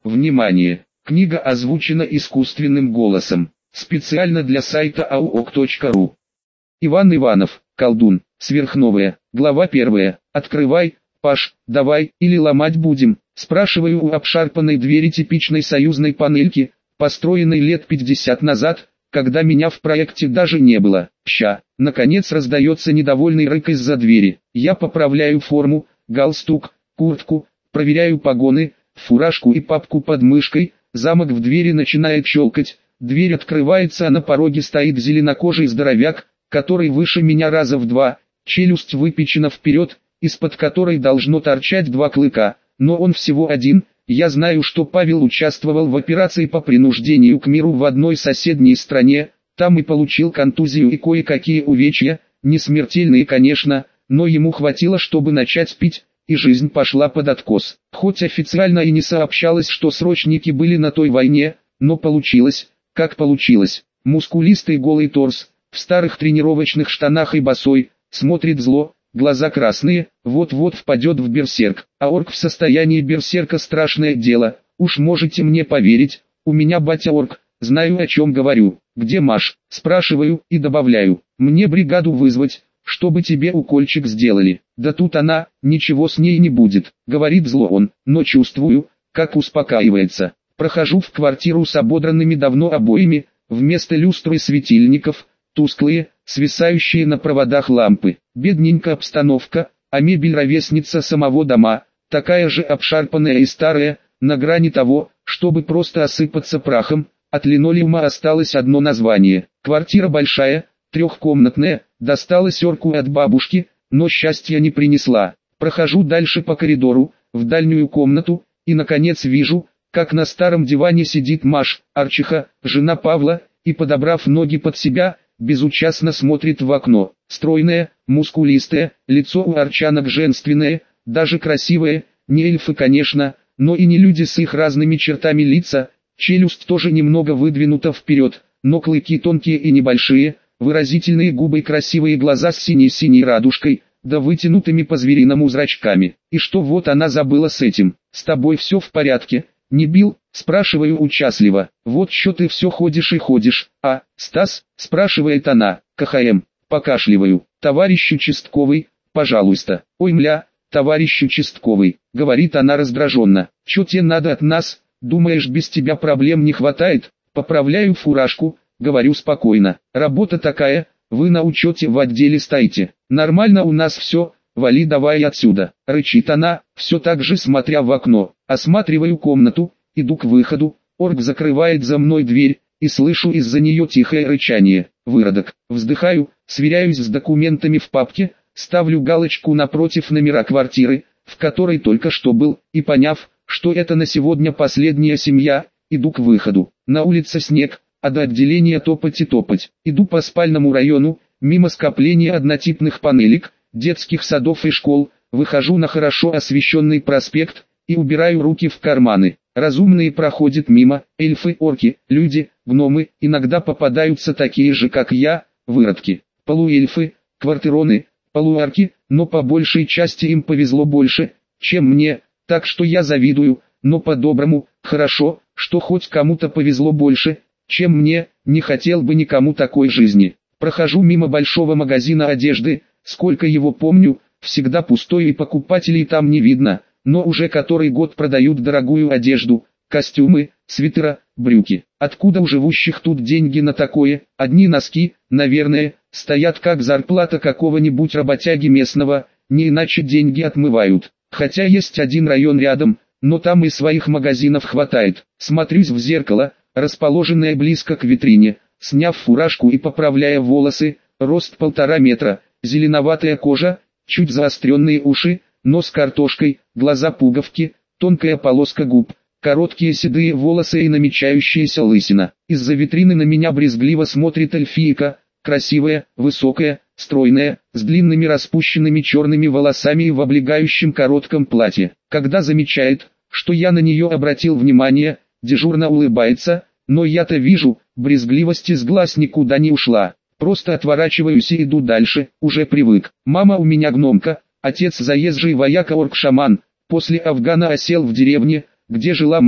Внимание! Книга озвучена искусственным голосом. Специально для сайта auok.ru. Иван Иванов, колдун, сверхновая. Глава 1. Открывай, Паш, давай, или ломать будем? Спрашиваю у обшарпанной двери типичной союзной панельки, построенной лет 50 назад, когда меня в проекте даже не было. Ща, наконец раздается недовольный рык из-за двери. Я поправляю форму, галстук, куртку, проверяю погоны, фуражку и папку под мышкой. Замок в двери начинает щелкать, дверь открывается, а на пороге стоит зеленокожий здоровяк, который выше меня раза в 2, челюсть выпечена вперед, из-под которой должно торчать 2 клыка, но он всего один. Я знаю, что Павел участвовал в операции по принуждению к миру в одной соседней стране, там и получил контузию и кое-какие увечья, не смертельные, конечно, но ему хватило, чтобы начать пить, и жизнь пошла под откос. Хоть официально и не сообщалось, что срочники были на той войне, но получилось, как получилось. Мускулистый голый торс, в старых тренировочных штанах и босой, смотрит зло, глаза красные, вот-вот впадет в берсерк. А орк в состоянии берсерка — страшное дело, уж можете мне поверить, у меня батя орк, знаю, о чем говорю. Где Маш? Спрашиваю и добавляю, мне бригаду вызвать, чтобы тебе укольчик сделали. Да тут она, ничего с ней не будет, говорит зло он, но чувствую, как успокаивается. Прохожу в квартиру с ободранными давно обоями, вместо люстры светильников, тусклые, свисающие на проводах лампы. Бедненькая обстановка, а мебель ровесница самого дома, такая же обшарпанная и старая, на грани того, чтобы просто осыпаться прахом. От линолеума осталось одно название. Квартира большая, трехкомнатная, досталась орку от бабушки, но счастья не принесла. Прохожу дальше по коридору, в дальнюю комнату, и наконец вижу, как на старом диване сидит Маш, Арчиха, жена Павла, и, подобрав ноги под себя, безучастно смотрит в окно. Стройная, мускулистая, лицо у арчанок женственное, даже красивое, не эльфы, конечно, но и не люди с их разными чертами лица, челюсть тоже немного выдвинута вперед, но клыки тонкие и небольшие, выразительные губы и красивые глаза с синей-синей радужкой, да вытянутыми по-звериному зрачками. И что вот она забыла с этим? С тобой все в порядке? Не бил? Спрашиваю участливо. Вот что ты все ходишь и ходишь. А, Стас? Спрашивает она. КХМ. Покашливаю. Товарищ участковый, пожалуйста. Ой, мля, товарищ участковый, говорит она раздраженно. Че тебе надо от нас? Думаешь, без тебя проблем не хватает? Поправляю фуражку, говорю спокойно. Работа такая, вы на учете в отделе стоите. Нормально у нас все, вали давай отсюда. Рычит она, все так же смотря в окно. Осматриваю комнату, иду к выходу, орк закрывает за мной дверь, и слышу из-за нее тихое рычание. Выродок. Вздыхаю, сверяюсь с документами в папке, ставлю галочку напротив номера квартиры, в которой только что был, и поняв, что это на сегодня последняя семья, иду к выходу. На улице снег, а до отделения топать и топать. Иду по спальному району, мимо скопления однотипных панелек, детских садов и школ, выхожу на хорошо освещенный проспект, и убираю руки в карманы. Разумные проходят мимо, эльфы, орки, люди, гномы, иногда попадаются такие же как я, выродки. Полуэльфы, квартироны, полуарки, но по большей части им повезло больше, чем мне, так что я завидую, но по-доброму. Хорошо, что хоть кому-то повезло больше, чем мне, не хотел бы никому такой жизни. Прохожу мимо большого магазина одежды, сколько его помню, всегда пустой и покупателей там не видно, но уже который год продают дорогую одежду, костюмы, свитера, брюки. Откуда у живущих тут деньги на такое? Одни носки, наверное, стоят как зарплата какого-нибудь работяги местного, не иначе деньги отмывают. Хотя есть один район рядом, но там и своих магазинов хватает. Смотрюсь в зеркало, расположенное близко к витрине, сняв фуражку и поправляя волосы, рост 1,5 метра, зеленоватая кожа, чуть заостренные уши, нос картошкой, глаза пуговки, тонкая полоска губ, короткие седые волосы и намечающаяся лысина. Из-за витрины на меня брезгливо смотрит эльфийка, красивая, высокая, стройная, с длинными распущенными черными волосами и в облегающем коротком платье. Когда замечает, что я на нее обратил внимание, дежурно улыбается, но я-то вижу, брезгливость из глаз никуда не ушла. Просто отворачиваюсь и иду дальше, уже привык. Мама у меня гномка, отец заезжий вояка-орк-шаман, после Афгана осел в деревне, где жила мать,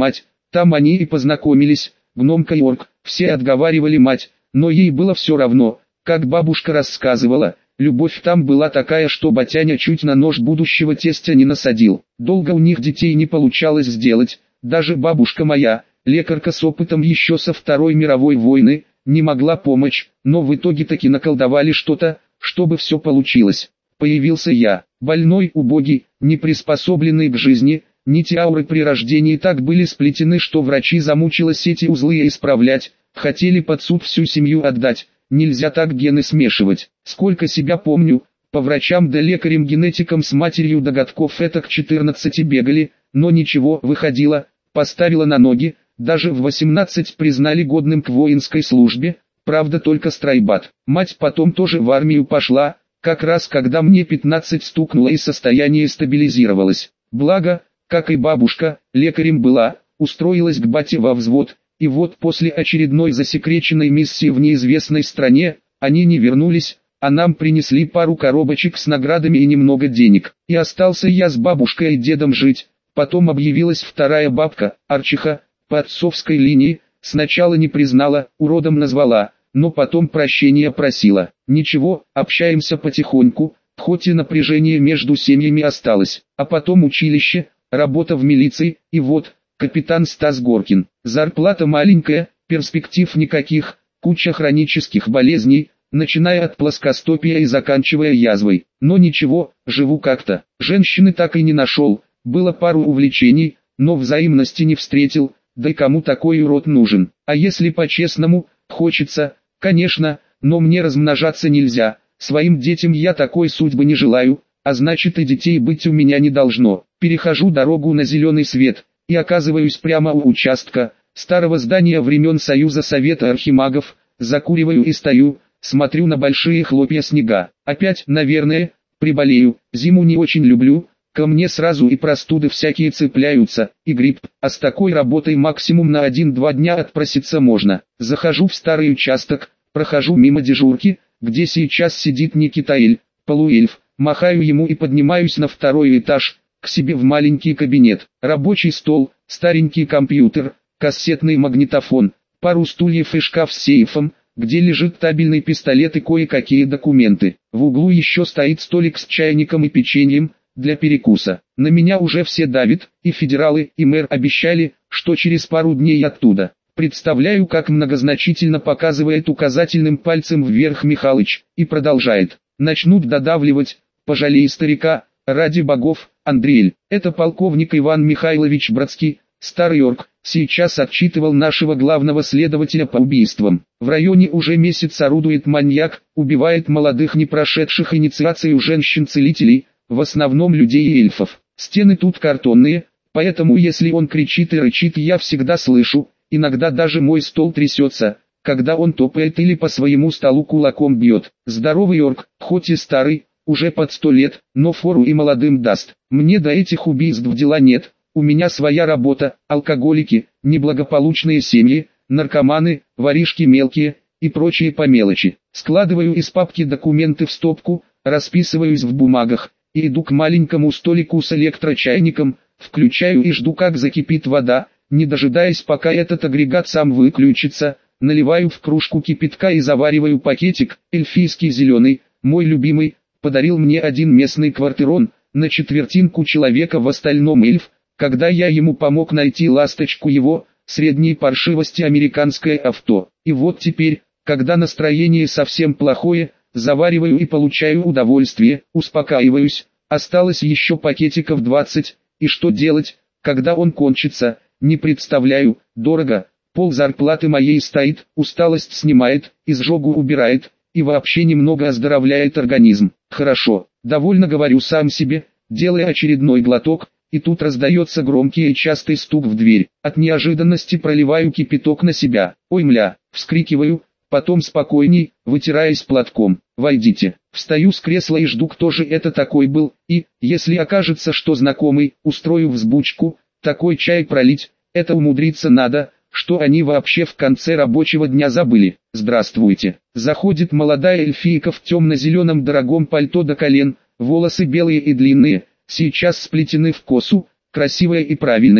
Там они и познакомились, гномка и орк, все отговаривали мать, но ей было все равно, как бабушка рассказывала, любовь там была такая, что батяня чуть на нож будущего тестя не насадил. Долго у них детей не получалось сделать, даже бабушка моя, лекарка с опытом еще со Второй мировой войны, не могла помочь, но в итоге таки наколдовали что-то, чтобы все получилось. Появился я, больной, убогий, не приспособленный к жизни, нити ауры при рождении так были сплетены, что врачи замучились эти узлы исправлять, хотели под суд всю семью отдать, нельзя так гены смешивать. Сколько себя помню, по врачам да лекарям-генетикам с матерью до годков это к 14 бегали, но ничего, выходила, поставила на ноги, даже в 18 признали годным к воинской службе, правда только стройбат. Мать потом тоже в армию пошла, как раз когда мне 15 стукнуло и состояние стабилизировалось. Благо, как и бабушка, лекарем была, устроилась к бате во взвод, и вот после очередной засекреченной миссии в неизвестной стране, они не вернулись, а нам принесли пару коробочек с наградами и немного денег. И остался я с бабушкой и дедом жить. Потом объявилась вторая бабка, Арчиха, по отцовской линии, сначала не признала, уродом назвала, но потом прощения просила. Ничего, общаемся потихоньку, хоть и напряжение между семьями осталось. А потом училище, работа в милиции, и вот, капитан Стас Горкин. Зарплата маленькая, перспектив никаких, куча хронических болезней, начиная от плоскостопия и заканчивая язвой. Но ничего, живу как-то. Женщины так и не нашел, было пару увлечений, но взаимности не встретил, да и кому такой урод нужен. А если по-честному, хочется, конечно, но мне размножаться нельзя, своим детям я такой судьбы не желаю, а значит и детей быть у меня не должно. Перехожу дорогу на зеленый свет, и оказываюсь прямо у участка, старого здания времен Союза Совета Архимагов, закуриваю и стою, смотрю на большие хлопья снега. Опять, наверное, приболею, зиму не очень люблю, ко мне сразу и простуды всякие цепляются, и грипп, а с такой работой максимум на 1-2 дня отпроситься можно. Захожу в старый участок, прохожу мимо дежурки, где сейчас сидит Никитаэль, полуэльф, махаю ему и поднимаюсь на второй этаж, к себе в маленький кабинет. Рабочий стол, старенький компьютер, кассетный магнитофон, пару стульев и шкаф с сейфом, где лежит табельный пистолет и кое-какие документы. В углу еще стоит столик с чайником и печеньем, для перекуса. На меня уже все давят, и федералы, и мэр обещали, что через пару дней оттуда. Представляю, как многозначительно показывает указательным пальцем вверх Михалыч, и продолжает. Начнут додавливать, пожалей старика, ради богов, Андреэль. Это полковник Иван Михайлович Братский, старый орк, сейчас отчитывал нашего главного следователя по убийствам. В районе уже месяц орудует маньяк, убивает молодых не прошедших инициацию женщин-целителей, в основном людей и эльфов. Стены тут картонные, поэтому если он кричит и рычит, я всегда слышу, иногда даже мой стол трясется, когда он топает или по своему столу кулаком бьет. Здоровый орк, хоть и старый, уже под 100 лет, но фору и молодым даст. Мне до этих убийств дела нет, у меня своя работа, алкоголики, неблагополучные семьи, наркоманы, воришки мелкие и прочие по мелочи. Складываю из папки документы в стопку, расписываюсь в бумагах, и иду к маленькому столику с электрочайником, включаю и жду, как закипит вода, не дожидаясь, пока этот агрегат сам выключится, наливаю в кружку кипятка и завариваю пакетик, эльфийский зеленый, мой любимый, подарил мне один местный квартирон, на четвертинку человека, в остальном эльф, когда я ему помог найти ласточку его, средней паршивости американское авто. И вот теперь, когда настроение совсем плохое, завариваю и получаю удовольствие, успокаиваюсь, осталось еще пакетиков 20, и что делать, когда он кончится, не представляю, дорого, пол зарплаты моей стоит, усталость снимает, изжогу убирает, и вообще немного оздоровляет организм. Хорошо, довольно говорю сам себе, делая очередной глоток, и тут раздается громкий и частый стук в дверь. От неожиданности проливаю кипяток на себя. Ой, мля, вскрикиваю, потом спокойней, вытираясь платком. Войдите. Встаю с кресла и жду, кто же это такой был, и, если окажется, что знакомый, устрою взбучку, такой чай пролить, это умудриться надо, что они вообще в конце рабочего дня забыли. Здравствуйте. Заходит молодая эльфийка в темно-зеленом дорогом пальто до колен, волосы белые и длинные, сейчас сплетены в косу, красивая и правильная,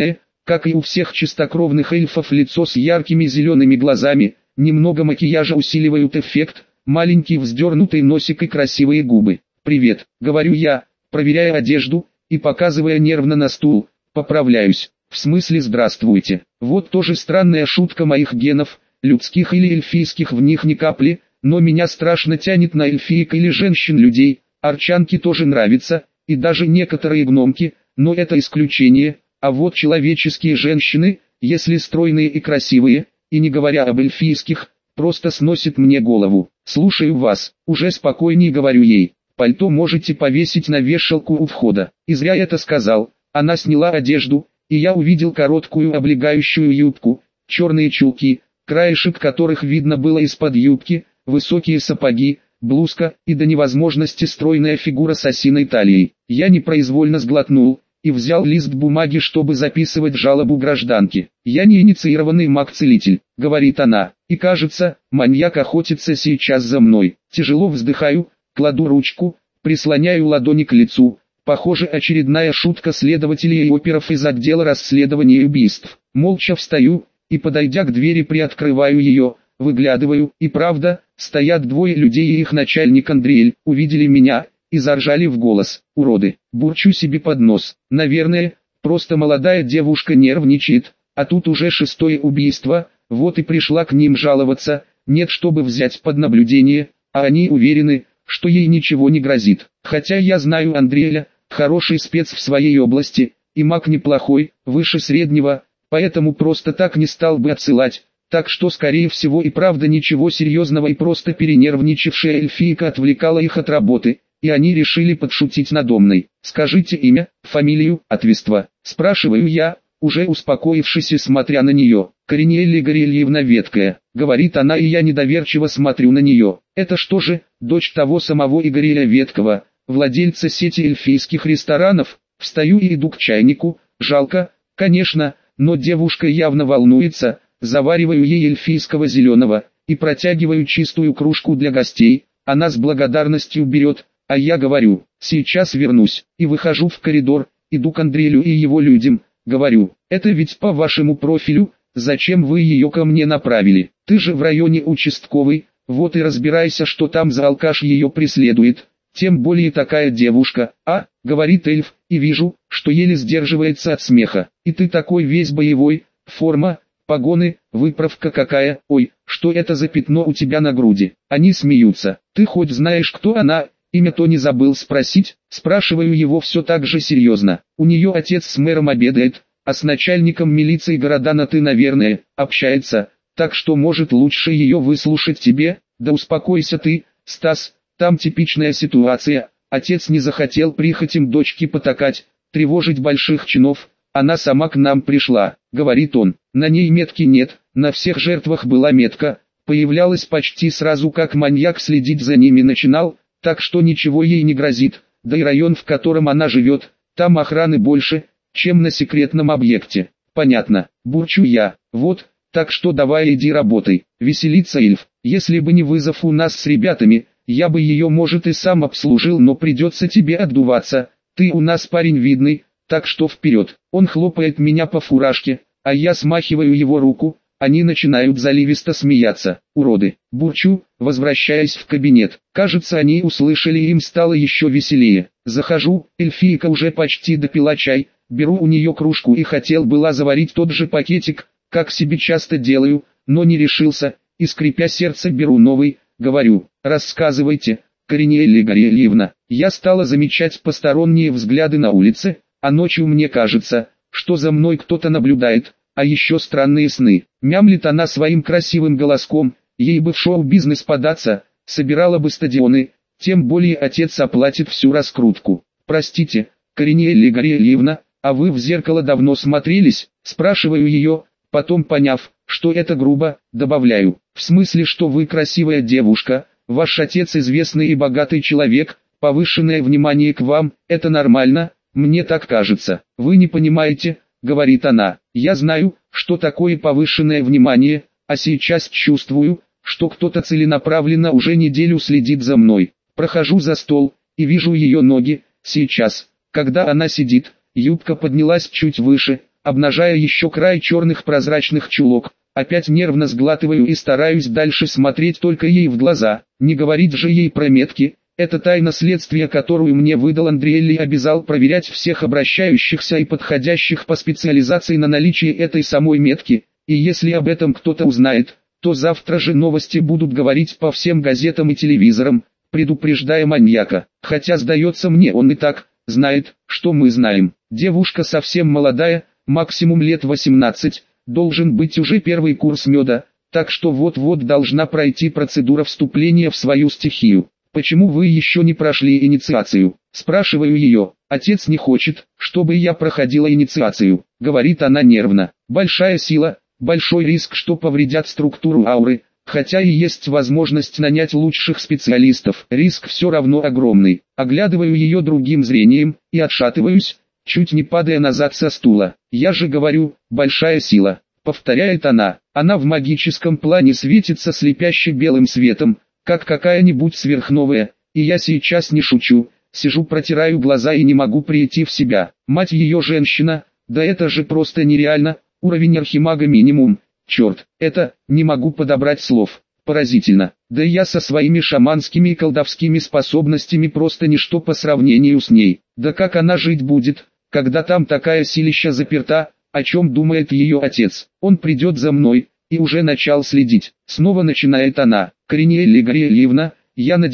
как и у всех чистокровных эльфов, лицо с яркими зелеными глазами, немного макияжа усиливают эффект, маленький вздернутый носик и красивые губы. «Привет», — говорю я, проверяя одежду и показывая нервно на стул, поправляюсь. В смысле здравствуйте. Вот тоже странная шутка моих генов, людских или эльфийских в них ни капли, но меня страшно тянет на эльфиек или женщин-людей, арчанки тоже нравятся, и даже некоторые гномки, но это исключение, а вот человеческие женщины, если стройные и красивые, и не говоря об эльфийских, просто сносит мне голову. «Слушаю вас», уже спокойнее говорю ей, «пальто можете повесить на вешалку у входа». И зря это сказал, она сняла одежду, и я увидел короткую облегающую юбку, черные чулки, краешек которых видно было из-под юбки, высокие сапоги, блузка и до невозможности стройная фигура с осиной талией. Я непроизвольно сглотнул и взял лист бумаги, чтобы записывать жалобу гражданки. «Я не инициированный маг-целитель», — говорит она, — «и кажется, маньяк охотится сейчас за мной». Тяжело вздыхаю, кладу ручку, прислоняю ладони к лицу. Похоже, очередная шутка следователей и оперов из отдела расследования убийств. Молча встаю и, подойдя к двери, приоткрываю ее, выглядываю, и правда, стоят двое людей и их начальник Андриэль, увидели меня и заржали в голос. «Уроды!» Бурчу себе под нос. Наверное, просто молодая девушка нервничает, а тут уже 6-е убийство, вот и пришла к ним жаловаться, нет, чтобы взять под наблюдение, а они уверены, что ей ничего не грозит. Хотя я знаю Андриэля, хороший спец в своей области, и маг неплохой, выше среднего, поэтому просто так не стал бы отсылать. Так что скорее всего и правда ничего серьезного, и просто перенервничавшая эльфийка отвлекала их от работы, и они решили подшутить надо мной. «Скажите имя, фамилию, ответство», спрашиваю я, уже успокоившись и смотря на нее. «Коринеэлли Горельевна Веткая», говорит она, и я недоверчиво смотрю на нее. «Это что же, дочь того самого Игоря Веткова, владельца сети эльфийских ресторанов?» Встаю и иду к чайнику, жалко, конечно, но девушка явно волнуется. Завариваю ей эльфийского зеленого и протягиваю чистую кружку для гостей. Она с благодарностью берет, а я говорю: «Сейчас вернусь», и выхожу в коридор, иду к Андрею и его людям, говорю: «Это ведь по вашему профилю, зачем вы ее ко мне направили? Ты же в районе участковый, вот и разбирайся, что там за алкаш ее преследует, тем более такая девушка, а?» говорит эльф, и вижу, что еле сдерживается от смеха. «И ты такой весь боевой, форма, погоны, выправка какая, ой, что это за пятно у тебя на груди?» Они смеются. «Ты хоть знаешь, кто она, имя-то не забыл спросить?» Спрашиваю его все так же серьезно. «У нее отец с мэром обедает, а с начальником милиции города на «ты», наверное, общается, так что может лучше ее выслушать тебе». «Да успокойся ты, Стас, там типичная ситуация, отец не захотел прихотям дочки потакать, тревожить больших чинов, она сама к нам пришла», говорит он. «На ней метки нет, на всех жертвах была метка, появлялась почти сразу, как маньяк следить за ними начинал, так что ничего ей не грозит, да и район, в котором она живет, там охраны больше, чем на секретном объекте». «Понятно», бурчу я. «Вот, так что давай иди работай». Веселится эльф. «Если бы не вызов у нас с ребятами, я бы ее, может, и сам обслужил, но придется тебе отдуваться, ты у нас парень видный, так что вперед». Он хлопает меня по фуражке, а я смахиваю его руку, они начинают заливисто смеяться. «Уроды», бурчу, возвращаясь в кабинет. Кажется, они услышали, и им стало еще веселее. Захожу, эльфийка уже почти допила чай, беру у нее кружку и хотел была заварить тот же пакетик, как себе часто делаю, но не решился, и скрипя сердце беру новый, говорю: «Рассказывайте, Коринеэлли Горельевна». Я стала замечать посторонние взгляды на улице, а ночью мне кажется, что за мной кто-то наблюдает, а еще странные сны. Мямлит она своим красивым голоском, ей бы в шоу-бизнес податься, собирала бы стадионы, тем более отец оплатит всю раскрутку. «Простите, Коринеэлли Горельевна, а вы в зеркало давно смотрелись?» спрашиваю ее, потом поняв, что это грубо, добавляю: «В смысле, что вы красивая девушка, ваш отец известный и богатый человек, повышенное внимание к вам, это нормально, мне так кажется». «Вы не понимаете», говорит она, «я знаю, что такое повышенное внимание, а сейчас чувствую, что кто-то целенаправленно уже неделю следит за мной». Прохожу за стол и вижу ее ноги. Сейчас, когда она сидит, юбка поднялась чуть выше, обнажая еще край черных прозрачных чулок. Опять нервно сглатываю и стараюсь дальше смотреть только ей в глаза. Не говорить же ей про метки. Это тайна следствия, которую мне выдал Андриэлли, и обязал проверять всех обращающихся и подходящих по специализации на наличие этой самой метки. И если об этом кто-то узнает, то завтра же новости будут говорить по всем газетам и телевизорам, предупреждая маньяка. Хотя, сдается мне, он и так знает, что мы знаем. Девушка совсем молодая, максимум лет 18, должен быть уже первый курс меда, так что вот-вот должна пройти процедура вступления в свою стихию. «Почему вы еще не прошли инициацию?» Спрашиваю ее. «Отец не хочет, чтобы я проходила инициацию», говорит она нервно. «Большая сила, большой риск, что повредят структуру ауры, хотя и есть возможность нанять лучших специалистов. Риск все равно огромный». Оглядываю ее другим зрением и отшатываюсь, чуть не падая назад со стула. «Я же говорю, большая сила», повторяет она. Она в магическом плане светится слепяще белым светом, как какая-нибудь сверхновая, и я сейчас не шучу, сижу, протираю глаза и не могу прийти в себя. Мать ее женщина, да это же просто нереально, уровень архимага минимум, черт, это, не могу подобрать слов, поразительно. Да и я со своими шаманскими и колдовскими способностями просто ничто по сравнению с ней. Да как она жить будет, когда там такая силища заперта, о чем думает ее отец? Он придет за мной, и уже начал следить. Снова начинает она. «Кориниэлли Гавриэльевна, я на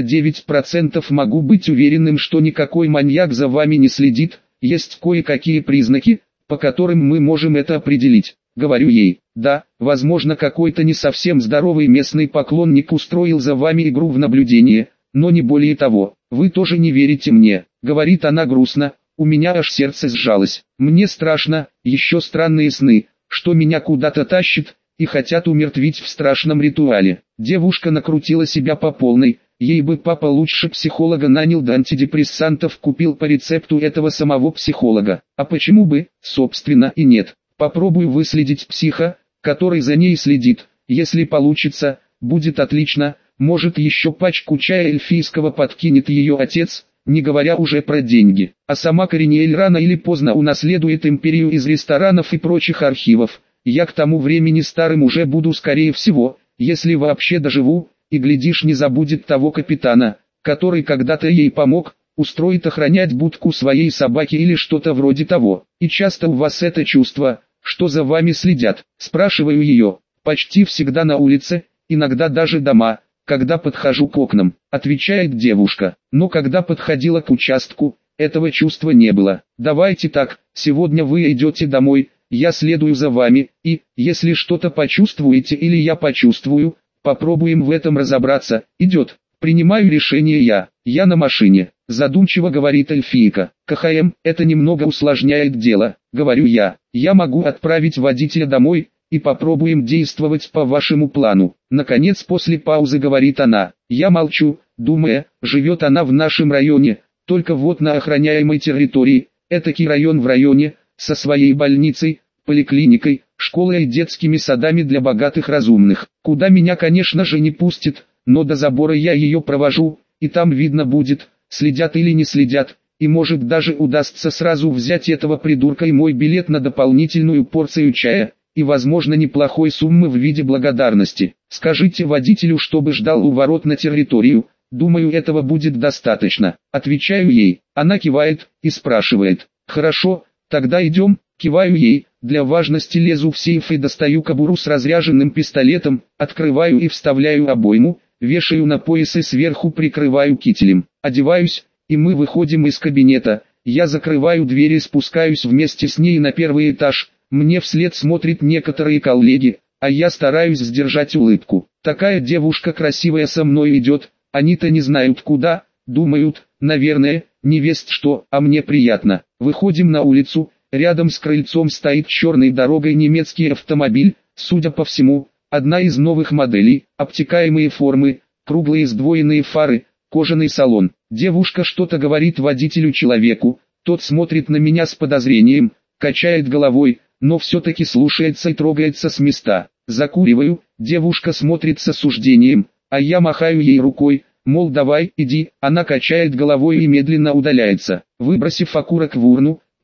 99% могу быть уверенным, что никакой маньяк за вами не следит, есть кое-какие признаки, по которым мы можем это определить». Говорю ей. «Да, возможно, какой-то не совсем здоровый местный поклонник устроил за вами игру в наблюдение, но не более того. Вы тоже не верите мне», говорит она грустно. У меня аж сердце сжалось. Мне страшно, еще странные сны, что меня куда-то тащит, и хотят умертвить в страшном ритуале. Девушка накрутила себя по полной, ей бы папа лучше психолога нанял, да антидепрессантов купил по рецепту этого самого психолога. А почему бы, собственно, и нет. Попробую выследить психа, который за ней следит. Если получится, будет отлично, может еще пачку чая эльфийского подкинет ее отец, не говоря уже про деньги. А сама Кориниэль рано или поздно унаследует империю из ресторанов и прочих архивов. Я к тому времени старым уже буду, скорее всего, если вообще доживу, и глядишь, не забудет того капитана, который когда-то ей помог, устроит охранять будку своей собаки или что-то вроде того. И часто у вас это чувство, что за вами следят? Спрашиваю ее. Почти всегда на улице, иногда даже дома, когда подхожу к окнам, отвечает девушка. Но когда подходила к участку, этого чувства не было. Давайте так, сегодня вы идете домой, я следую за вами, и, если что-то почувствуете или я почувствую, попробуем в этом разобраться. Идет. Принимаю решение я на машине, задумчиво говорит эльфийка. КХМ, это немного усложняет дело, говорю я. Я могу отправить водителя домой, и попробуем действовать по вашему плану. Наконец, после паузы говорит она. Я молчу, думая, живет она в нашем районе, только вот на охраняемой территории, этакий район в районе, со своей больницей, поликлиникой, школой и детскими садами для богатых разумных. Куда меня, конечно же, не пустит, но до забора я ее провожу, и там видно будет, следят или не следят, и может даже удастся сразу взять этого придурка и мой билет на дополнительную порцию чая, и возможно неплохой суммы в виде благодарности. Скажите водителю, чтобы ждал у ворот на территорию, думаю, этого будет достаточно. Отвечаю ей, она кивает и спрашивает. Хорошо, тогда идем, киваю ей, для важности лезу в сейф и достаю кобуру с разряженным пистолетом, открываю и вставляю обойму, вешаю на пояс и сверху прикрываю кителем. Одеваюсь, и мы выходим из кабинета, я закрываю дверь и спускаюсь вместе с ней на первый этаж, мне вслед смотрят некоторые коллеги, а я стараюсь сдержать улыбку. Такая девушка красивая со мной идет, они-то не знают куда, думают, наверное, невесть что, а мне приятно. Выходим на улицу, рядом с крыльцом стоит черной дорогой немецкий автомобиль, судя по всему, одна из новых моделей, обтекаемые формы, круглые сдвоенные фары, кожаный салон. Девушка что-то говорит водителю-человеку, тот смотрит на меня с подозрением, качает головой, но все-таки слушается и трогается с места. Закуриваю, девушка смотрит с осуждением, а я махаю ей рукой, мол давай, иди, она качает головой и медленно удаляется. Выбросив окурок в урну,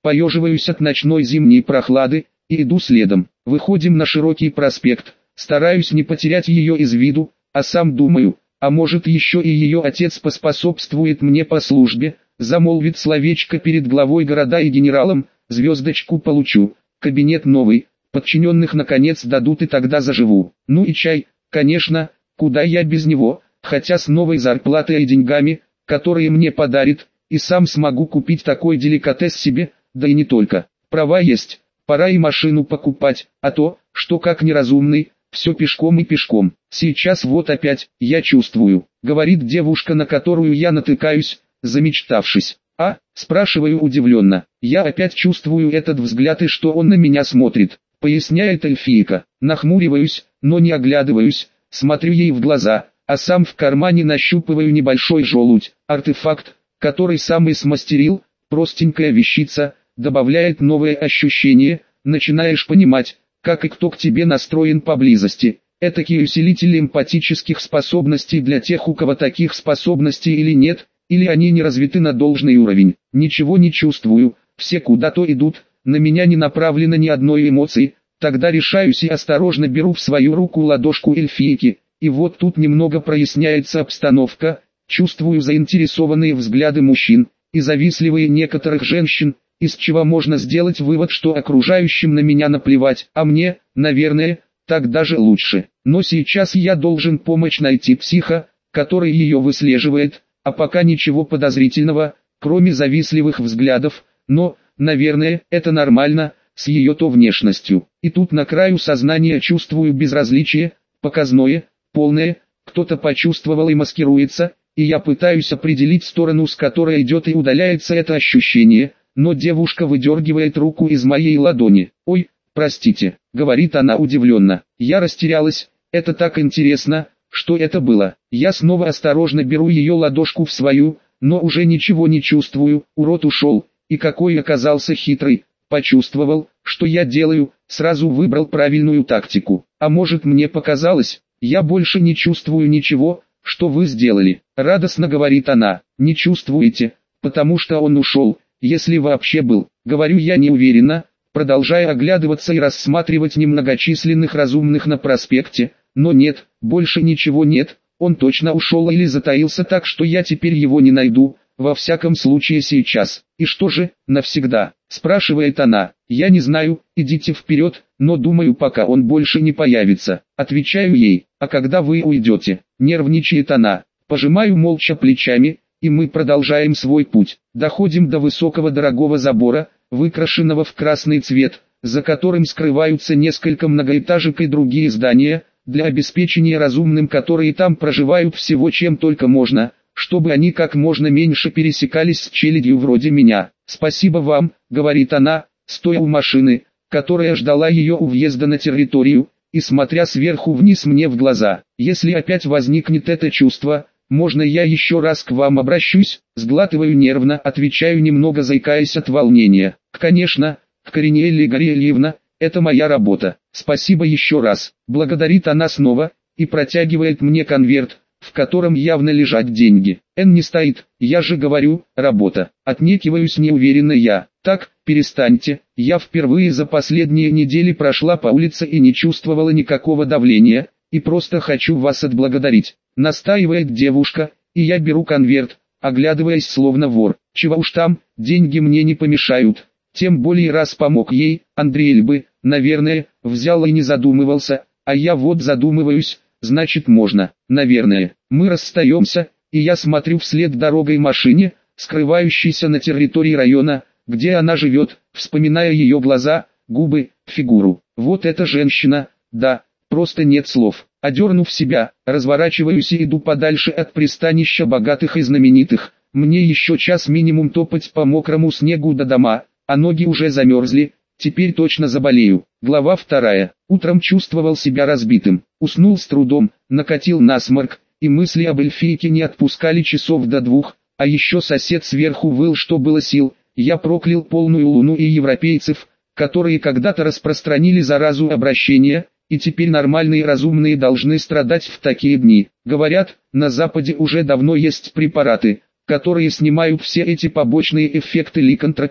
поеживаюсь от ночной зимней прохлады, и иду следом. Выходим на широкий проспект, стараюсь не потерять ее из виду, а сам думаю, а может еще и ее отец поспособствует мне по службе, замолвит словечко перед главой города и генералом, звездочку получу, кабинет новый, подчиненных наконец дадут и тогда заживу. Ну и чай, конечно, куда я без него, хотя с новой зарплатой и деньгами, которые мне подарит, и сам смогу купить такой деликатес себе, да и не только. Права есть, пора и машину покупать, а то, что как неразумный, все пешком и пешком. Сейчас вот опять, я чувствую, говорит девушка, на которую я натыкаюсь, замечтавшись. А, спрашиваю удивленно, я опять чувствую этот взгляд и что он на меня смотрит, поясняет эльфийка. Нахмуриваюсь, но не оглядываюсь, смотрю ей в глаза, а сам в кармане нащупываю небольшой желудь, артефакт, который сам и смастерил, простенькая вещица, добавляет новое ощущение, начинаешь понимать, как и кто к тебе настроен поблизости. Этакий усилитель эмпатических способностей для тех, у кого таких способностей или нет, или они не развиты на должный уровень. Ничего не чувствую, все куда-то идут, на меня не направлено ни одной эмоции, тогда решаюсь и осторожно беру в свою руку ладошку эльфийки, и вот тут немного проясняется обстановка, чувствую заинтересованные взгляды мужчин, и завистливые некоторых женщин, из чего можно сделать вывод, что окружающим на меня наплевать, а мне, наверное, так даже лучше. Но сейчас я должен помочь найти психа, который ее выслеживает, а пока ничего подозрительного, кроме завистливых взглядов, но, наверное, это нормально, с ее-то внешностью. И тут на краю сознания чувствую безразличие, показное, полное, кто-то почувствовал и маскируется, и я пытаюсь определить сторону, с которой идет и удаляется это ощущение, но девушка выдергивает руку из моей ладони. «Ой, простите», — говорит она удивленно. Я растерялась, это так интересно, что это было. Я снова осторожно беру ее ладошку в свою, но уже ничего не чувствую, урод ушел, и какой оказался хитрый, почувствовал, что я делаю, сразу выбрал правильную тактику. А может, мне показалось, я больше не чувствую ничего, что вы сделали. Радостно говорит она, не чувствуете, потому что он ушел, если вообще был. Говорю я неуверенно, продолжая оглядываться и рассматривать немногочисленных разумных на проспекте, но нет, больше ничего нет, он точно ушел или затаился так, что я теперь его не найду, во всяком случае сейчас. И что же, навсегда, спрашивает она. Я не знаю, идите вперед, но думаю, пока он больше не появится. Отвечаю ей, а когда вы уйдете, нервничает она. Пожимаю молча плечами, и мы продолжаем свой путь. Доходим до высокого дорогого забора, выкрашенного в красный цвет, за которым скрываются несколько многоэтажек и другие здания, для обеспечения разумным, которые там проживают всего чем только можно, чтобы они как можно меньше пересекались с челядью вроде меня. «Спасибо вам», — говорит она, стоя у машины, которая ждала ее у въезда на территорию, и смотря сверху вниз мне в глаза. «Если опять возникнет это чувство, можно я еще раз к вам обращусь?» Сглатываю нервно, отвечаю немного заикаясь от волнения. «Конечно, Коринея Горельевна, это моя работа. Спасибо еще раз», — благодарит она снова, и протягивает мне конверт, в котором явно лежат деньги. Не стоит, я же говорю, работа. Отнекиваюсь неуверенно я. Так, перестаньте, я впервые за последние недели прошла по улице и не чувствовала никакого давления, и просто хочу вас отблагодарить. Настаивает девушка, и я беру конверт, оглядываясь словно вор. Чего уж там, деньги мне не помешают. Тем более раз помог ей, Андреэль бы, наверное, взял и не задумывался, а я вот задумываюсь. Значит можно, наверное. Мы расстаемся, и я смотрю вслед дорогой машине, скрывающейся на территории района, где она живет, вспоминая ее глаза, губы, фигуру. Вот эта женщина, да, просто нет слов. Одернув себя, разворачиваюсь и иду подальше от пристанища богатых и знаменитых. Мне еще час минимум топать по мокрому снегу до дома, а ноги уже замерзли. Теперь точно заболею. Глава 2. Утром чувствовал себя разбитым. Уснул с трудом, накатил насморк, и мысли об эльфийке не отпускали часов до 2, а еще сосед сверху выл, что было сил. Я проклял полную луну и европейцев, которые когда-то распространили заразу обращения, и теперь нормальные и разумные должны страдать в такие дни. Говорят, на Западе уже давно есть препараты, которые снимают все эти побочные эффекты ликантропии,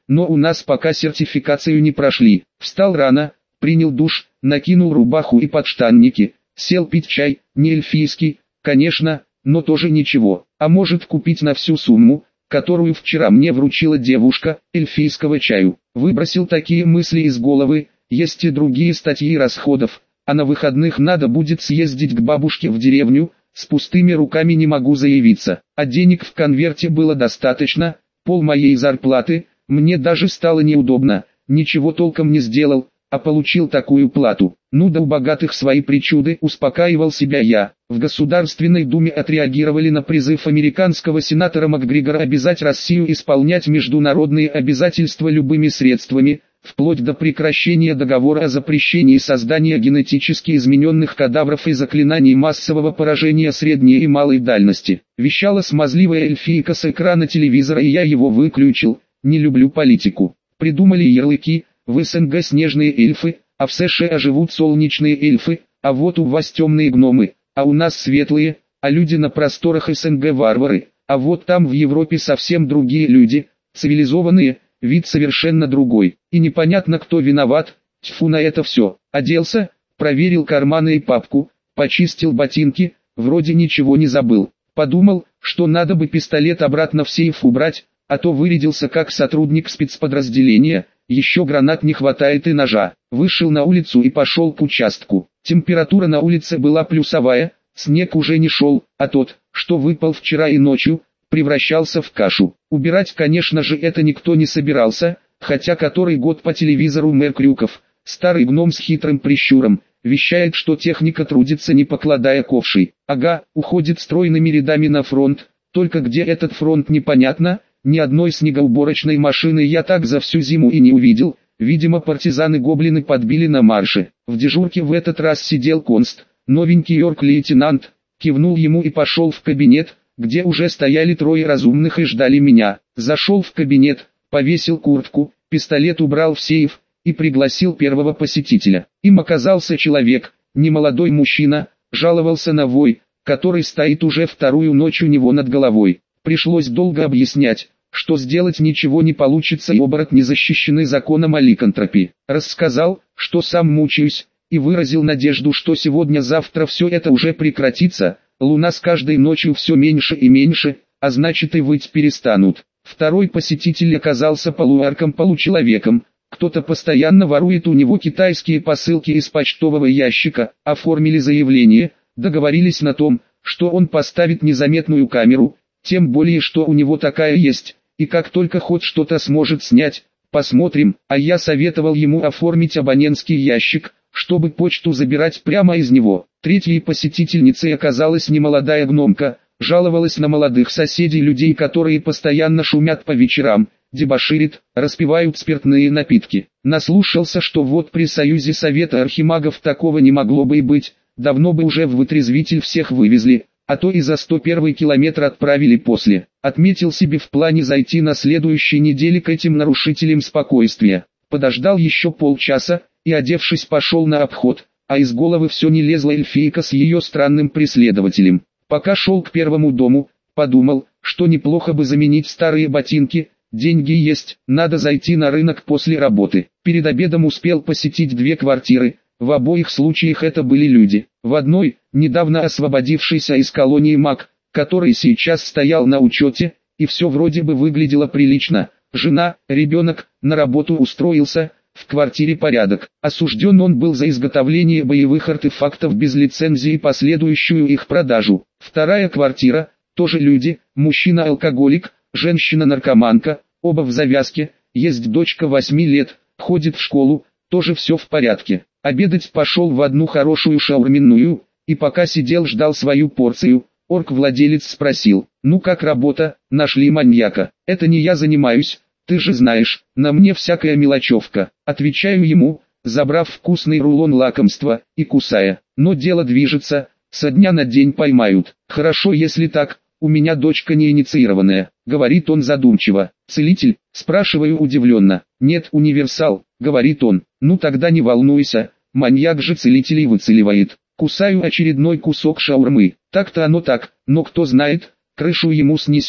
но у нас пока сертификацию не прошли. Встал рано, принял душ, накинул рубаху и подштанники, сел пить чай, не эльфийский, конечно, но тоже ничего. А может купить на всю сумму, которую вчера мне вручила девушка, эльфийского чаю. Выбросил такие мысли из головы, есть и другие статьи расходов, а на выходных надо будет съездить к бабушке в деревню, с пустыми руками не могу заявиться. А денег в конверте было достаточно, пол моей зарплаты, мне даже стало неудобно, ничего толком не сделал, а получил такую плату. Ну да у богатых свои причуды, успокаивал себя я. В Государственной Думе отреагировали на призыв американского сенатора МакГрегора обязать Россию исполнять международные обязательства любыми средствами, вплоть до прекращения договора о запрещении создания генетически измененных кадавров и заклинаний массового поражения средней и малой дальности. Вещала смазливая эльфийка с экрана телевизора, и я его выключил. Не люблю политику. Придумали ярлыки: в СНГ снежные эльфы, а в США живут солнечные эльфы, а вот у вас темные гномы, а у нас светлые, а люди на просторах СНГ варвары, а вот там в Европе совсем другие люди, цивилизованные, вид совершенно другой. И непонятно, кто виноват. Тьфу на это все. Оделся, проверил карманы и папку, почистил ботинки, вроде ничего не забыл. Подумал, что надо бы пистолет обратно в сейф убрать, а то вырядился как сотрудник спецподразделения, еще гранат не хватает и ножа. Вышел на улицу и пошел к участку. Температура на улице была плюсовая, снег уже не шел, а тот, что выпал вчера и ночью, превращался в кашу. Убирать, конечно же, это никто не собирался, хотя который год по телевизору мэр Крюков, старый гном с хитрым прищуром, вещает, что техника трудится не покладая ковшей. Ага, уходит стройными рядами на фронт, только где этот фронт непонятно. Ни одной снегоуборочной машины я так за всю зиму и не увидел, видимо партизаны-гоблины подбили на марше. В дежурке в этот раз сидел конст, новенький орк-лейтенант, кивнул ему и пошел в кабинет, где уже стояли трое разумных и ждали меня. Зашел в кабинет, повесил куртку, пистолет убрал в сейф и пригласил первого посетителя. Им оказался человек, немолодой мужчина, жаловался на вой, который стоит уже вторую ночь у него над головой. Пришлось долго объяснять, что сделать ничего не получится и оборотни защищены законом о ликантропии. Рассказал, что сам мучаюсь, и выразил надежду, что сегодня-завтра все это уже прекратится. Луна с каждой ночью все меньше и меньше, а значит и выть перестанут. Второй посетитель оказался полуарком-получеловеком. Кто-то постоянно ворует у него китайские посылки из почтового ящика. Оформили заявление, договорились на том, что он поставит незаметную камеру, тем более что у него такая есть, и как только хоть что-то сможет снять, посмотрим. А я советовал ему оформить абонентский ящик, чтобы почту забирать прямо из него. Третьей посетительницей оказалась немолодая гномка, жаловалась на молодых соседей, людей, которые постоянно шумят по вечерам, дебоширят, распивают спиртные напитки. Наслушался, что вот при союзе Совета Архимагов такого не могло бы и быть, давно бы уже в вытрезвитель всех вывезли, а то и за 101 километр отправили после. Отметил себе в плане зайти на следующей неделе к этим нарушителям спокойствия. Подождал еще полчаса, и одевшись пошел на обход, а из головы все не лезла эльфийка с ее странным преследователем. Пока шел к первому дому, подумал, что неплохо бы заменить старые ботинки, деньги есть, надо зайти на рынок после работы. Перед обедом успел посетить 2 квартиры, в обоих случаях это были люди. В одной, недавно освободившийся из колонии маг, который сейчас стоял на учете, и все вроде бы выглядело прилично. Жена, ребенок, на работу устроился, в квартире порядок. Осужден он был за изготовление боевых артефактов без лицензии и последующую их продажу. Вторая квартира, тоже люди, мужчина-алкоголик, женщина-наркоманка, оба в завязке, есть дочка 8 лет, ходит в школу, тоже все в порядке. Обедать пошел в одну хорошую шаурменную, и пока сидел ждал свою порцию, орк-владелец спросил: «Ну как работа, нашли маньяка?» «Это не я занимаюсь, ты же знаешь, на мне всякая мелочевка», отвечаю ему, забрав вкусный рулон лакомства, и кусая. «Но дело движется, со дня на день поймают». «Хорошо, если так, у меня дочка неинициированная», говорит он задумчиво. «Целитель?» спрашиваю удивленно. «Нет, универсал», говорит он. «Ну тогда не волнуйся, маньяк же целителей выцеливает». Кусаю очередной кусок шаурмы. Так-то оно так, но кто знает, крышу ему снесет.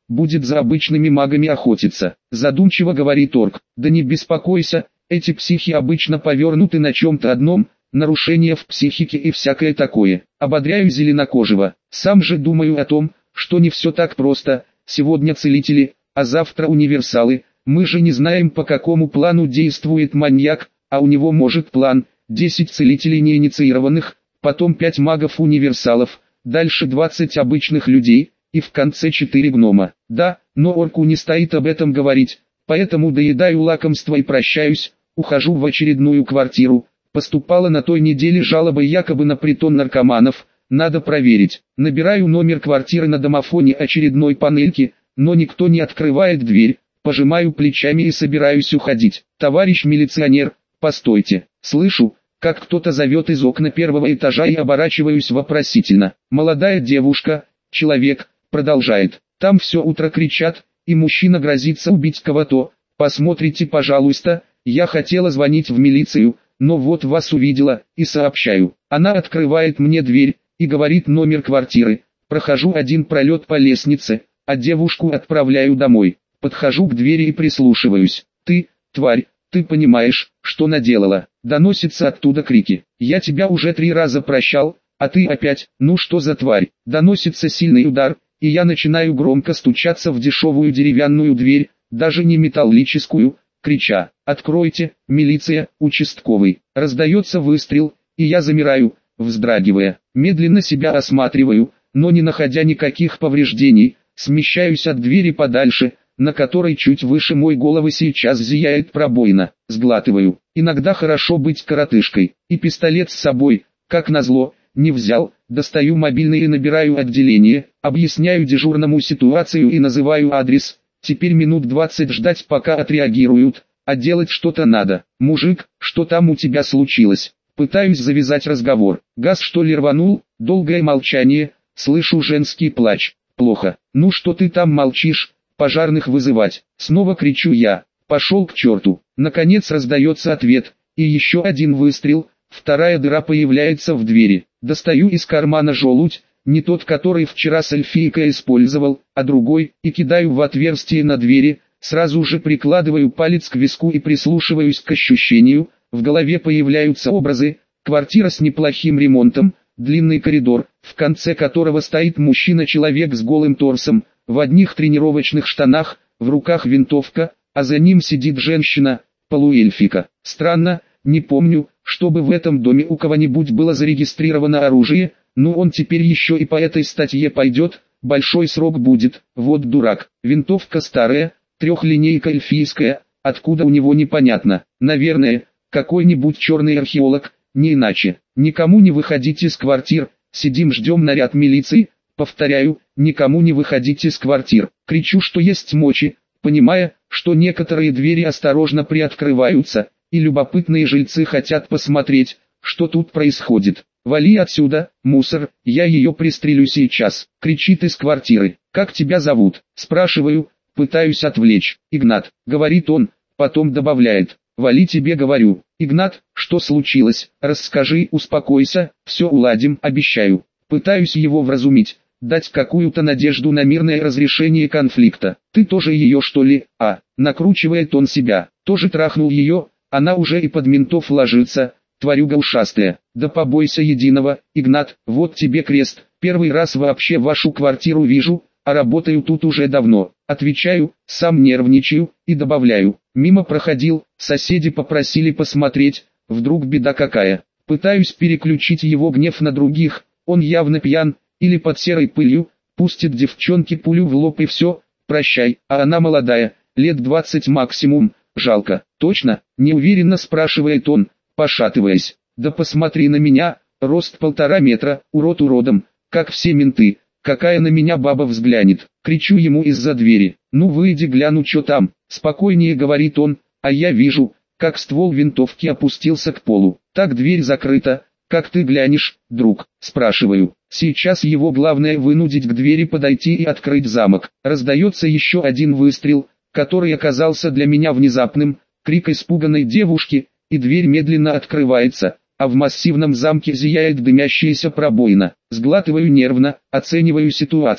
будет за обычными магами охотиться. Задумчиво говорит орк. Да не беспокойся, эти психи обычно повернуты на чем-то одном, нарушения в психике и всякое такое. Ободряю зеленокожего. Сам же думаю о том, что не все так просто. Сегодня целители, а завтра универсалы. Мы же не знаем, по какому плану действует маньяк, а у него может план. 10 целителей неинициированных, потом 5 магов-универсалов, дальше 20 обычных людей, и в конце 4 гнома. Да, но орку не стоит об этом говорить, поэтому доедаю лакомство и прощаюсь, ухожу в очередную квартиру. Поступала на той неделе жалоба якобы на притон наркоманов, надо проверить. Набираю номер квартиры на домофоне очередной панельки, но никто не открывает дверь, пожимаю плечами и собираюсь уходить. Товарищ милиционер, постойте, слышу, как кто-то зовет из окна первого этажа и оборачиваюсь вопросительно. Молодая девушка, человек, продолжает. Там все утро кричат, и мужчина грозится убить кого-то. Посмотрите, пожалуйста, я хотела звонить в милицию, но вот вас увидела, и сообщаю. Она открывает мне дверь, и говорит номер квартиры. Прохожу один пролет по лестнице, а девушку отправляю домой. Подхожу к двери и прислушиваюсь. Ты, тварь, ты понимаешь, что наделала? Доносятся оттуда крики. Я тебя уже 3 раза прощал, а ты опять, ну что за тварь? Доносится сильный удар, и я начинаю громко стучаться в дешевую деревянную дверь, даже не металлическую, крича: «Откройте, милиция, участковый!» Раздается выстрел, и я замираю, вздрагивая. Медленно себя осматриваю, но не находя никаких повреждений, смещаюсь от двери подальше, на которой чуть выше моей головы сейчас зияет пробоина. Сглатываю. Иногда хорошо быть коротышкой. И пистолет с собой, как назло, не взял. Достаю мобильный и набираю отделение, объясняю дежурному ситуацию и называю адрес. Теперь минут 20 ждать, пока отреагируют, а делать что-то надо. «Мужик, что там у тебя случилось?» Пытаюсь завязать разговор. Газ что ли рванул? Долгое молчание, слышу женский плач. «Плохо. Ну что ты там молчишь? Пожарных вызывать!» Снова кричу я. «Пошел к черту!» Наконец раздается ответ, и еще один выстрел, вторая дыра появляется в двери. Достаю из кармана желудь, не тот, который вчера с эльфийкой использовал, а другой, и кидаю в отверстие на двери, сразу же прикладываю палец к виску и прислушиваюсь к ощущению, в голове появляются образы, квартира с неплохим ремонтом, длинный коридор, в конце которого стоит мужчина-человек с голым торсом, в одних тренировочных штанах, в руках винтовка, а за ним сидит женщина, полуэльфика. Странно, не помню, чтобы в этом доме у кого-нибудь было зарегистрировано оружие, но он теперь еще и по этой статье пойдет, большой срок будет, вот дурак. Винтовка старая, трехлинейка эльфийская, откуда у него непонятно, наверное, какой-нибудь черный археолог, не иначе. Никому не выходить из квартир, сидим ждем наряд милиции, повторяю, никому не выходить из квартир. Кричу, что есть мочи, понимая, что некоторые двери осторожно приоткрываются, и любопытные жильцы хотят посмотреть, что тут происходит. «Вали отсюда, мусор, я ее пристрелю сейчас», — кричит из квартиры. «Как тебя зовут?» — спрашиваю, пытаюсь отвлечь. «Игнат», — говорит он, потом добавляет: «Вали, тебе говорю». «Игнат, что случилось? Расскажи, успокойся, все уладим, обещаю». Пытаюсь его вразумить, дать какую-то надежду на мирное разрешение конфликта. «Ты тоже ее что ли?» Накручивает он себя. «Тоже трахнул ее, она уже и под ментов ложится, тварюга ушастая». «Да побойся единого, Игнат, вот тебе крест, первый раз вообще вашу квартиру вижу, а работаю тут уже давно». Отвечаю, сам нервничаю, и добавляю: «Мимо проходил, соседи попросили посмотреть, вдруг беда какая». Пытаюсь переключить его гнев на других, он явно пьян, или под серой пылью, пустит девчонке пулю в лоб и все, прощай, а она молодая, лет 20 максимум, жалко. «Точно?» — неуверенно спрашивает он, пошатываясь. «Да посмотри на меня, рост 1,5 метра, урод уродом, как все менты, какая на меня баба взглянет». Кричу ему из-за двери: «Ну выйди, гляну, что там». Спокойнее, говорит он, а я вижу, как ствол винтовки опустился к полу. «Так дверь закрыта, как ты глянешь, друг?» — спрашиваю. Сейчас его главное вынудить к двери подойти и открыть замок. Раздается еще один выстрел, который оказался для меня внезапным, крик испуганной девушки, и дверь медленно открывается, а в массивном замке зияет дымящаяся пробоина. Сглатываю нервно, оцениваю ситуацию.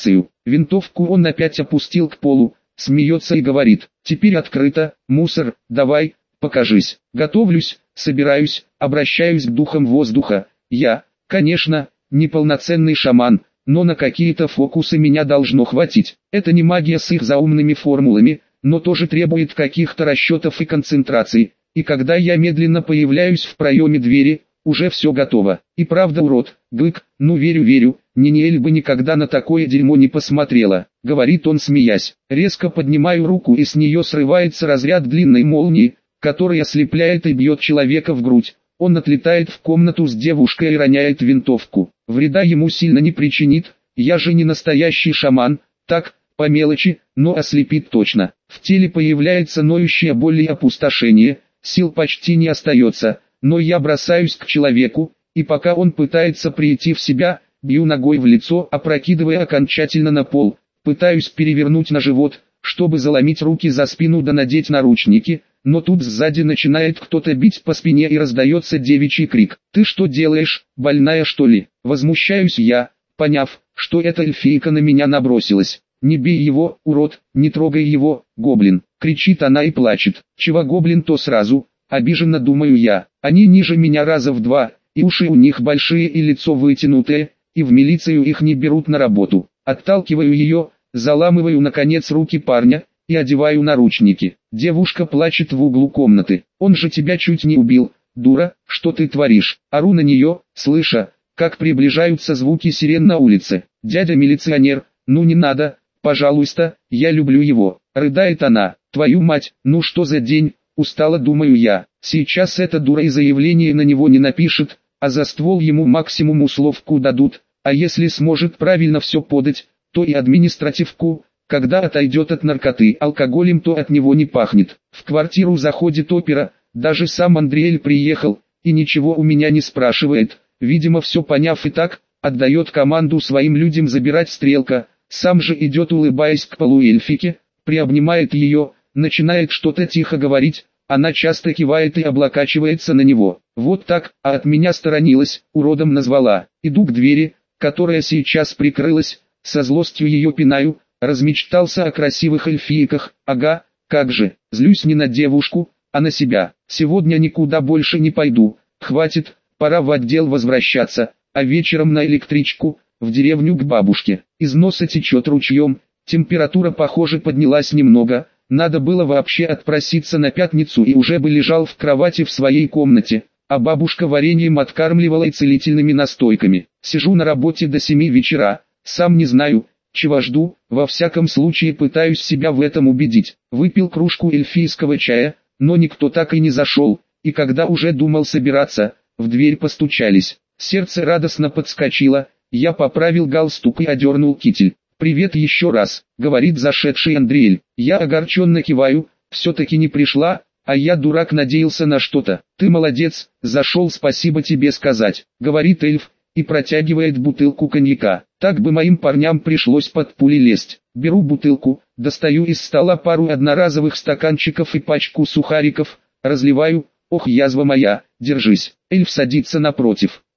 Винтовку он опять опустил к полу, смеется и говорит: «Теперь открыто, мусор, давай, покажись». Готовлюсь, собираюсь, обращаюсь к духам воздуха. Я, конечно, не полноценный шаман, но на какие-то фокусы меня должно хватить. Это не магия с их заумными формулами, но тоже требует каких-то расчетов и концентрации. И когда я медленно появляюсь в проеме двери, уже все готово. И правда, урод, гык, ну верю, Ниниэль бы никогда на такое дерьмо не посмотрела, говорит он, смеясь. Резко поднимаю руку, и с нее срывается разряд длинной молнии, который ослепляет и бьет человека в грудь. Он отлетает в комнату с девушкой и роняет винтовку. Вреда ему сильно не причинит, я же не настоящий шаман, так, по мелочи, но ослепит точно. В теле появляется ноющая боль и опустошение, сил почти не остается, но я бросаюсь к человеку, и пока он пытается прийти в себя, бью ногой в лицо, опрокидывая окончательно на пол, пытаюсь перевернуть на живот, чтобы заломить руки за спину да надеть наручники, но тут сзади начинает кто-то бить по спине и раздается девичий крик. «Ты что делаешь, больная что ли?» Возмущаюсь я, поняв, что эта эльфийка на меня набросилась. «Не бей его, урод, не трогай его, гоблин!» Кричит она и плачет. «Чего гоблин, то сразу?» Обиженно думаю я. Они ниже меня раза в 2, и уши у них большие и лицо вытянутое, и в милицию их не берут на работу. Отталкиваю ее, заламываю наконец руки парня, и одеваю наручники. Девушка плачет в углу комнаты. «Он же тебя чуть не убил, дура, что ты творишь?» Ору на нее, слыша, как приближаются звуки сирен на улице. «Дядя милиционер, ну не надо, пожалуйста, я люблю его». Рыдает она. «Твою мать, ну что за день?» Устало думаю я. Сейчас эта дура и заявление на него не напишет, а за ствол ему максимум условку дадут, а если сможет правильно все подать, то и административку. Когда отойдет от наркоты, алкоголем, то от него не пахнет. В квартиру заходит опера, даже сам Андриэль приехал, и ничего у меня не спрашивает. Видимо, все поняв и так, отдает команду своим людям забирать Стрелка, сам же идет, улыбаясь, к полуэльфике, приобнимает ее, начинает что-то тихо говорить, она часто кивает и облокачивается на него. Вот так, а от меня сторонилась, уродом назвала. Иду к двери, которая сейчас прикрылась, со злостью ее пинаю. Размечтался о красивых эльфийках, ага, как же, злюсь не на девушку, а на себя. Сегодня никуда больше не пойду, хватит, пора в отдел возвращаться, а вечером на электричку, в деревню к бабушке. Из носа течет ручьем, температура, похоже, поднялась немного, надо было вообще отпроситься на пятницу и уже бы лежал в кровати в своей комнате, а бабушка вареньем откармливала и целительными настойками. Сижу на работе до 7 вечера, сам не знаю, чего жду, во всяком случае пытаюсь себя в этом убедить. Выпил кружку эльфийского чая, но никто так и не зашел, и когда уже думал собираться, в дверь постучались. Сердце радостно подскочило, я поправил галстук и одернул китель. «Привет еще раз», — говорит зашедший Андриэль. Я огорченно киваю, все-таки не пришла, а я, дурак, надеялся на что-то. «Ты молодец, зашел, спасибо тебе сказать», — говорит эльф, и протягивает бутылку коньяка. Так бы моим парням пришлось под пули лезть. Беру бутылку, достаю из стола пару одноразовых стаканчиков и пачку сухариков, разливаю. «Ох, язва моя, держись». Эльф садится напротив.